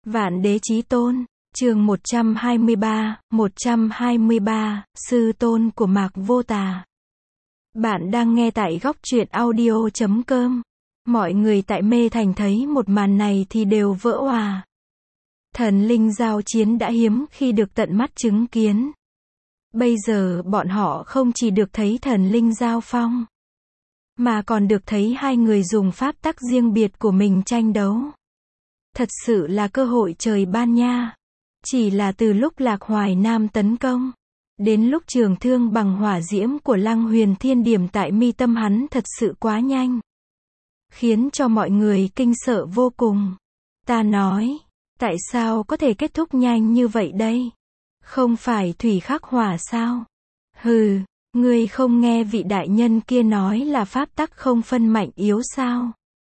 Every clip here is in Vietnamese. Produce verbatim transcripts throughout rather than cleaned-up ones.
Vạn Đế Chí Tôn, chương một trăm hai mươi ba, một trăm hai mươi ba, Sư Tôn của Mạc Vô Tà. Bạn đang nghe tại góc truyện audio chấm com. Mọi người tại Mê Thành thấy một màn này thì đều vỡ òa. Thần linh giao chiến đã hiếm khi được tận mắt chứng kiến. Bây giờ bọn họ không chỉ được thấy thần linh giao phong, mà còn được thấy hai người dùng pháp tắc riêng biệt của mình tranh đấu. Thật sự là cơ hội trời ban nha. Chỉ là từ lúc Lạc Hoài Nam tấn công, đến lúc trường thương bằng hỏa diễm của Lăng Huyền Thiên điểm tại mi tâm hắn thật sự quá nhanh, khiến cho mọi người kinh sợ vô cùng. Ta nói, tại sao có thể kết thúc nhanh như vậy đây? Không phải thủy khắc hỏa sao? Hừ, ngươi không nghe vị đại nhân kia nói là pháp tắc không phân mạnh yếu sao?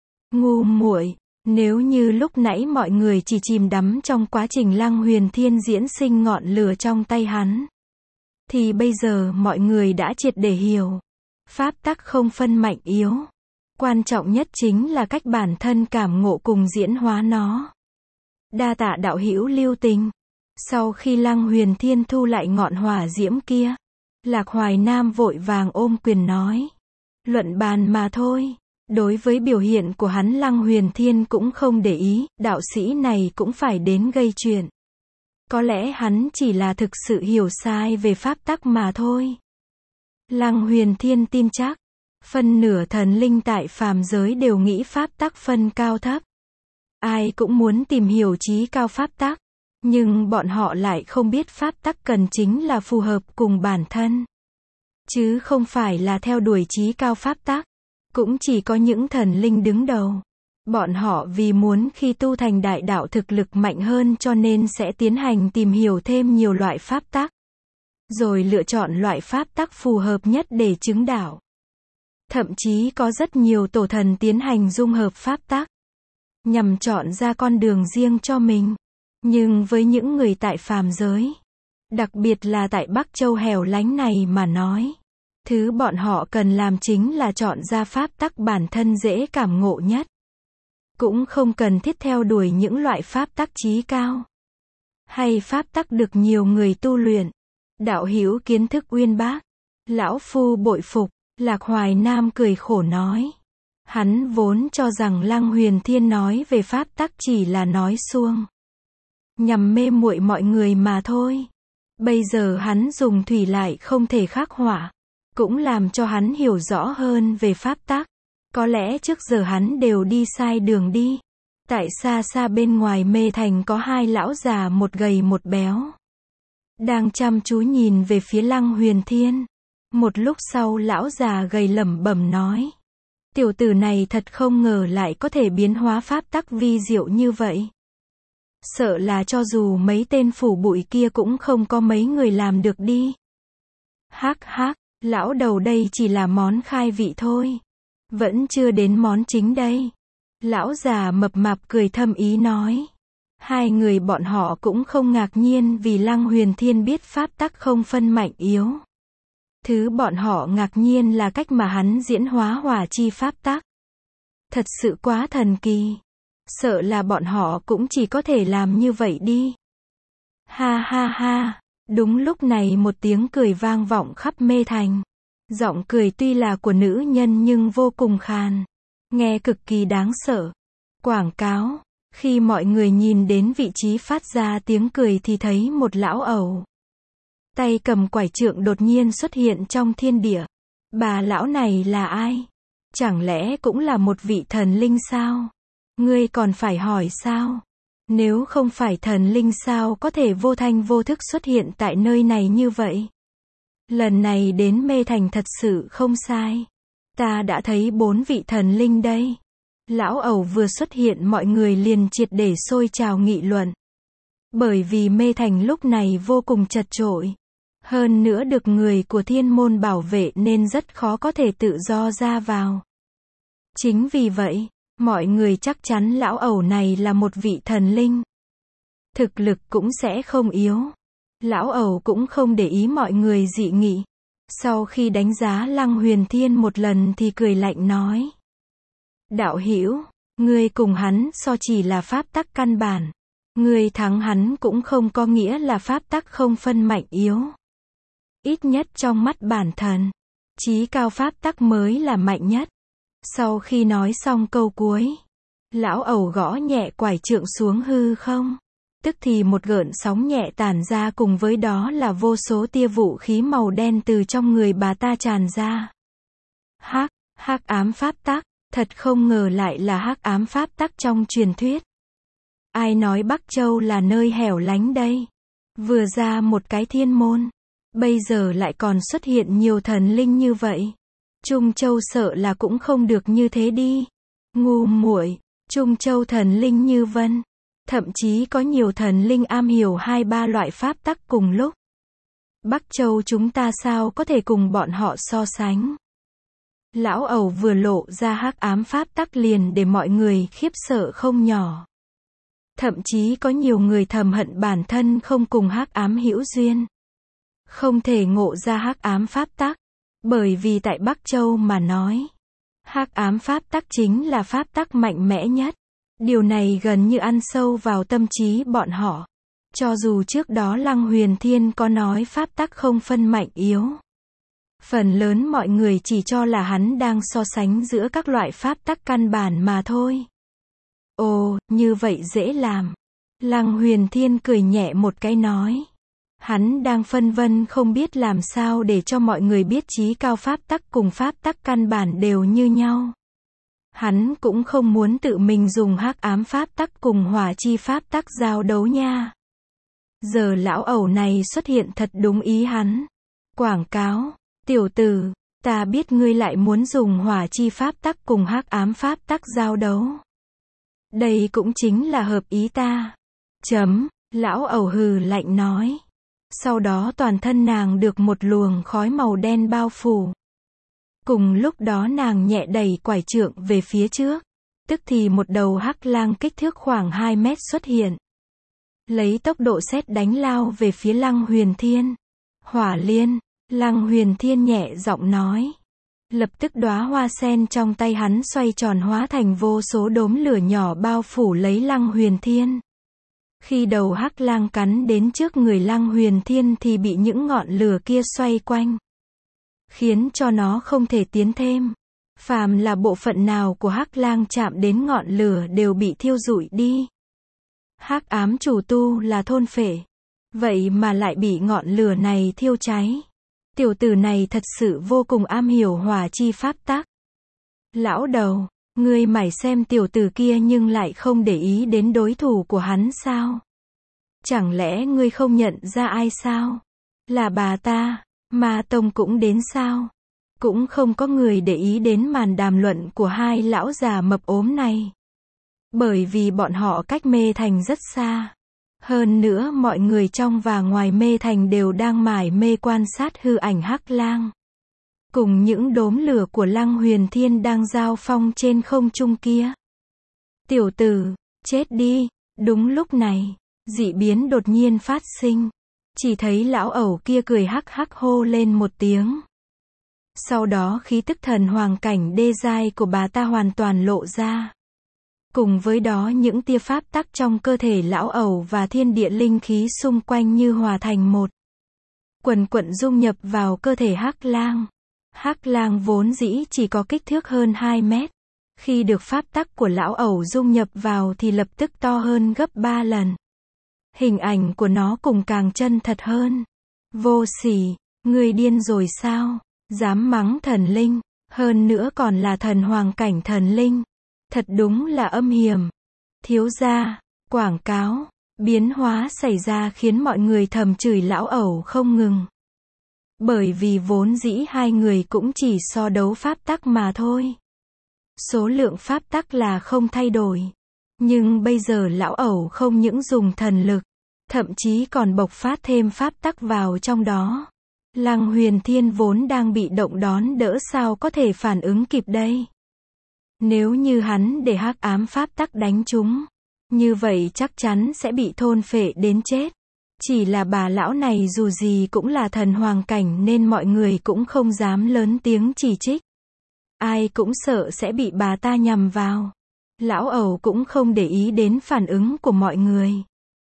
Ngu muội. Nếu như lúc nãy mọi người chỉ chìm đắm trong quá trình Lăng Huyền Thiên diễn sinh ngọn lửa trong tay hắn, thì bây giờ mọi người đã triệt để hiểu. Pháp tắc không phân mạnh yếu. Quan trọng nhất chính là cách bản thân cảm ngộ cùng diễn hóa nó. Đa tạ đạo hữu lưu tình. Sau khi Lăng Huyền Thiên thu lại ngọn hỏa diễm kia, Lạc Hoài Nam vội vàng ôm quyền nói. Luận bàn mà thôi. Đối với biểu hiện của hắn Lăng Huyền Thiên cũng không để ý, đạo sĩ này cũng phải đến gây chuyện. Có lẽ hắn chỉ là thực sự hiểu sai về pháp tắc mà thôi. Lăng Huyền Thiên tin chắc, phân nửa thần linh tại phàm giới đều nghĩ pháp tắc phân cao thấp. Ai cũng muốn tìm hiểu chí cao pháp tắc, nhưng bọn họ lại không biết pháp tắc cần chính là phù hợp cùng bản thân, chứ không phải là theo đuổi chí cao pháp tắc. Cũng chỉ có những thần linh đứng đầu. Bọn họ vì muốn khi tu thành đại đạo thực lực mạnh hơn cho nên sẽ tiến hành tìm hiểu thêm nhiều loại pháp tắc, rồi lựa chọn loại pháp tắc phù hợp nhất để chứng đạo. Thậm chí có rất nhiều tổ thần tiến hành dung hợp pháp tắc, nhằm chọn ra con đường riêng cho mình. Nhưng với những người tại phàm giới, đặc biệt là tại Bắc Châu hẻo lánh này mà nói, thứ bọn họ cần làm chính là chọn ra pháp tắc bản thân dễ cảm ngộ nhất. Cũng không cần thiết theo đuổi những loại pháp tắc chí cao, hay pháp tắc được nhiều người tu luyện. Đạo hữu kiến thức uyên bác. Lão phu bội phục. Lạc Hoài Nam cười khổ nói. Hắn vốn cho rằng Lăng Huyền Thiên nói về pháp tắc chỉ là nói suông, nhằm mê muội mọi người mà thôi. Bây giờ hắn dùng thủy lại không thể khắc hỏa, cũng làm cho hắn hiểu rõ hơn về pháp tắc. Có lẽ trước giờ hắn đều đi sai đường đi. Tại xa xa bên ngoài Mê Thành có hai lão già, một gầy một béo, đang chăm chú nhìn về phía Lăng Huyền Thiên. Một lúc sau lão già gầy lẩm bẩm nói. Tiểu tử này thật không ngờ lại có thể biến hóa pháp tắc vi diệu như vậy. Sợ là cho dù mấy tên phủ bụi kia cũng không có mấy người làm được đi. Hắc hắc. Lão đầu đây chỉ là món khai vị thôi. Vẫn chưa đến món chính đây. Lão già mập mạp cười thâm ý nói. Hai người bọn họ cũng không ngạc nhiên vì Lăng Huyền Thiên biết pháp tắc không phân mạnh yếu. Thứ bọn họ ngạc nhiên là cách mà hắn diễn hóa hỏa chi pháp tắc. Thật sự quá thần kỳ. Sợ là bọn họ cũng chỉ có thể làm như vậy đi. Ha ha ha. Đúng lúc này một tiếng cười vang vọng khắp Mê Thành. Giọng cười tuy là của nữ nhân nhưng vô cùng khàn, nghe cực kỳ đáng sợ. Quảng cáo. Khi mọi người nhìn đến vị trí phát ra tiếng cười thì thấy một lão ẩu, tay cầm quải trượng đột nhiên xuất hiện trong thiên địa. Bà lão này là ai? Chẳng lẽ cũng là một vị thần linh sao? Ngươi còn phải hỏi sao? Nếu không phải thần linh sao có thể vô thanh vô thức xuất hiện tại nơi này như vậy? Lần này đến Mê Thành thật sự không sai. Ta đã thấy bốn vị thần linh đây. Lão ẩu vừa xuất hiện mọi người liền triệt để sôi trào nghị luận. Bởi vì Mê Thành lúc này vô cùng chật chội. Hơn nữa được người của thiên môn bảo vệ nên rất khó có thể tự do ra vào. Chính vì vậy, mọi người chắc chắn lão ẩu này là một vị thần linh. Thực lực cũng sẽ không yếu. Lão ẩu cũng không để ý mọi người dị nghị. Sau khi đánh giá Lăng Huyền Thiên một lần thì cười lạnh nói. Đạo hữu, ngươi cùng hắn so chỉ là pháp tắc căn bản. Người thắng hắn cũng không có nghĩa là pháp tắc không phân mạnh yếu. Ít nhất trong mắt bản thần, chí cao pháp tắc mới là mạnh nhất. Sau khi nói xong câu cuối, lão ẩu gõ nhẹ quải trượng xuống hư không. Tức thì một gợn sóng nhẹ tản ra, cùng với đó là vô số tia vũ khí màu đen từ trong người bà ta tràn ra. Hắc, hắc ám pháp tắc, thật không ngờ lại là hắc ám pháp tắc trong truyền thuyết. Ai nói Bắc Châu là nơi hẻo lánh đây? Vừa ra một cái thiên môn, bây giờ lại còn xuất hiện nhiều thần linh như vậy. Trung Châu sợ là cũng không được như thế đi. Ngu muội, Trung Châu thần linh như vân. Thậm chí có nhiều thần linh am hiểu hai ba loại pháp tắc cùng lúc. Bắc Châu chúng ta sao có thể cùng bọn họ so sánh. Lão ẩu vừa lộ ra hắc ám pháp tắc liền để mọi người khiếp sợ không nhỏ. Thậm chí có nhiều người thầm hận bản thân không cùng hắc ám hữu duyên. Không thể ngộ ra hắc ám pháp tắc. Bởi vì tại Bắc Châu mà nói, hắc ám pháp tắc chính là pháp tắc mạnh mẽ nhất. Điều này gần như ăn sâu vào tâm trí bọn họ. Cho dù trước đó Lăng Huyền Thiên có nói pháp tắc không phân mạnh yếu, phần lớn mọi người chỉ cho là hắn đang so sánh giữa các loại pháp tắc căn bản mà thôi. Ồ, như vậy dễ làm. Lăng Huyền Thiên cười nhẹ một cái nói. Hắn đang phân vân không biết làm sao để cho mọi người biết chí cao pháp tắc cùng pháp tắc căn bản đều như nhau. Hắn cũng không muốn tự mình dùng hắc ám pháp tắc cùng hỏa chi pháp tắc giao đấu nha. Giờ lão ẩu này xuất hiện thật đúng ý hắn. Quảng cáo, tiểu tử, ta biết ngươi lại muốn dùng hỏa chi pháp tắc cùng hắc ám pháp tắc giao đấu. Đây cũng chính là hợp ý ta. Chấm, lão ẩu hừ lạnh nói. Sau đó toàn thân nàng được một luồng khói màu đen bao phủ. Cùng lúc đó nàng nhẹ đẩy quải trượng về phía trước. Tức thì một đầu hắc lang kích thước khoảng hai mét xuất hiện. Lấy tốc độ sét đánh lao về phía Lăng Huyền Thiên. Hỏa liên, Lăng Huyền Thiên nhẹ giọng nói. Lập tức đóa hoa sen trong tay hắn xoay tròn hóa thành vô số đốm lửa nhỏ bao phủ lấy Lăng Huyền Thiên. Khi đầu hắc lang cắn đến trước người Lăng Huyền Thiên thì bị những ngọn lửa kia xoay quanh, khiến cho nó không thể tiến thêm. Phàm là bộ phận nào của hắc lang chạm đến ngọn lửa đều bị thiêu rụi đi. Hắc ám chủ tu là thôn phệ, vậy mà lại bị ngọn lửa này thiêu cháy. Tiểu tử này thật sự vô cùng am hiểu hỏa chi pháp tắc. Lão đầu, ngươi mải xem tiểu tử kia nhưng lại không để ý đến đối thủ của hắn sao? Chẳng lẽ ngươi không nhận ra ai sao? Là bà ta, Ma Tông cũng đến sao? Cũng không có người để ý đến màn đàm luận của hai lão già mập ốm này. Bởi vì bọn họ cách Mê Thành rất xa. Hơn nữa mọi người trong và ngoài Mê Thành đều đang mải mê quan sát hư ảnh hắc lang. Cùng những đốm lửa của Lăng Huyền Thiên đang giao phong trên không trung kia. Tiểu tử, chết đi. Đúng lúc này, dị biến đột nhiên phát sinh. Chỉ thấy lão ẩu kia cười hắc hắc hô lên một tiếng. Sau đó khí tức thần hoàng cảnh đê giai của bà ta hoàn toàn lộ ra. Cùng với đó những tia pháp tắc trong cơ thể lão ẩu và thiên địa linh khí xung quanh như hòa thành một. Quần quận dung nhập vào cơ thể hắc lang. Hắc lang vốn dĩ chỉ có kích thước hơn hai mét. Khi được pháp tắc của lão ẩu dung nhập vào thì lập tức to hơn gấp ba lần. Hình ảnh của nó cùng càng chân thật hơn. Vô sỉ, ngươi điên rồi sao? Dám mắng thần linh, hơn nữa còn là thần hoàng cảnh thần linh. Thật đúng là âm hiểm. Thiếu gia, quảng cáo, biến hóa xảy ra khiến mọi người thầm chửi lão ẩu không ngừng. Bởi vì vốn dĩ hai người cũng chỉ so đấu pháp tắc mà thôi. Số lượng pháp tắc là không thay đổi. Nhưng bây giờ lão ẩu không những dùng thần lực, thậm chí còn bộc phát thêm pháp tắc vào trong đó. Lăng Huyền Thiên vốn đang bị động đón đỡ sao có thể phản ứng kịp đây. Nếu như hắn để hắc ám pháp tắc đánh chúng, như vậy chắc chắn sẽ bị thôn phệ đến chết. Chỉ là bà lão này dù gì cũng là thần hoàng cảnh nên mọi người cũng không dám lớn tiếng chỉ trích. Ai cũng sợ sẽ bị bà ta nhằm vào. Lão ẩu cũng không để ý đến phản ứng của mọi người.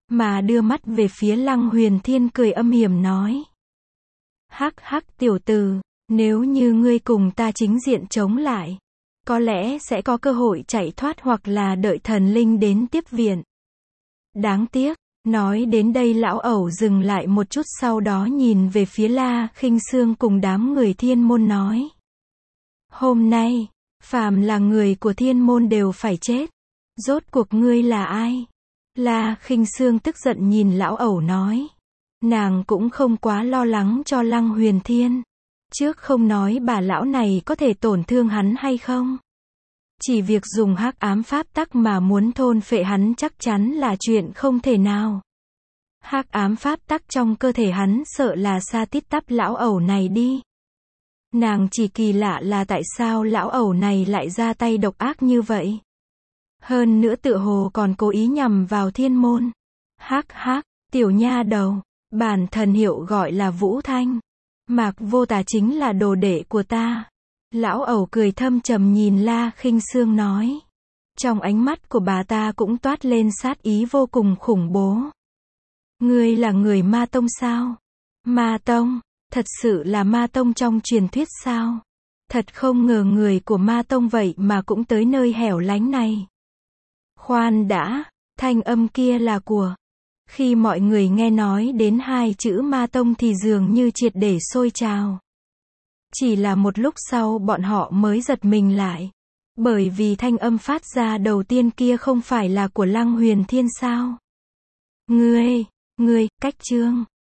mà đưa mắt về phía Lăng Huyền Thiên cười âm hiểm nói. Hắc hắc tiểu tử, nếu như ngươi cùng ta chính diện chống lại, có lẽ sẽ có cơ hội chạy thoát hoặc là đợi thần linh đến tiếp viện. Đáng tiếc, nói đến đây lão ẩu dừng lại một chút sau đó nhìn về phía La Khinh Sương cùng đám người thiên môn nói. Hôm nay, phàm là người của thiên môn đều phải chết. Rốt cuộc ngươi là ai? La Khinh Sương tức giận nhìn lão ẩu nói. Nàng cũng không quá lo lắng cho Lăng Huyền Thiên. Trước không nói bà lão này có thể tổn thương hắn hay không. Chỉ việc dùng hắc ám pháp tắc mà muốn thôn phệ hắn chắc chắn là chuyện không thể nào. Hắc ám pháp tắc trong cơ thể hắn sợ là xa tít tắp lão ẩu này đi. Nàng chỉ kỳ lạ là tại sao lão ẩu này lại ra tay độc ác như vậy. Hơn nữa tựa hồ còn cố ý nhằm vào thiên môn. Hắc hắc, tiểu nha đầu, bản thần hiệu gọi là Vũ Thanh. Mạc Vô Tà chính là đồ đệ của ta. Lão ẩu cười thâm trầm nhìn La Khinh Sương nói. Trong ánh mắt của bà ta cũng toát lên sát ý vô cùng khủng bố. Ngươi là người Ma Tông sao? Ma Tông? Thật sự là Ma Tông trong truyền thuyết sao? Thật không ngờ người của Ma Tông vậy mà cũng tới nơi hẻo lánh này. Khoan đã, thanh âm kia là của. Khi mọi người nghe nói đến hai chữ Ma Tông thì dường như triệt để sôi trào. Chỉ là một lúc sau bọn họ mới giật mình lại. Bởi vì thanh âm phát ra đầu tiên kia không phải là của Lăng Huyền Thiên sao? Ngươi, ngươi, cách chương.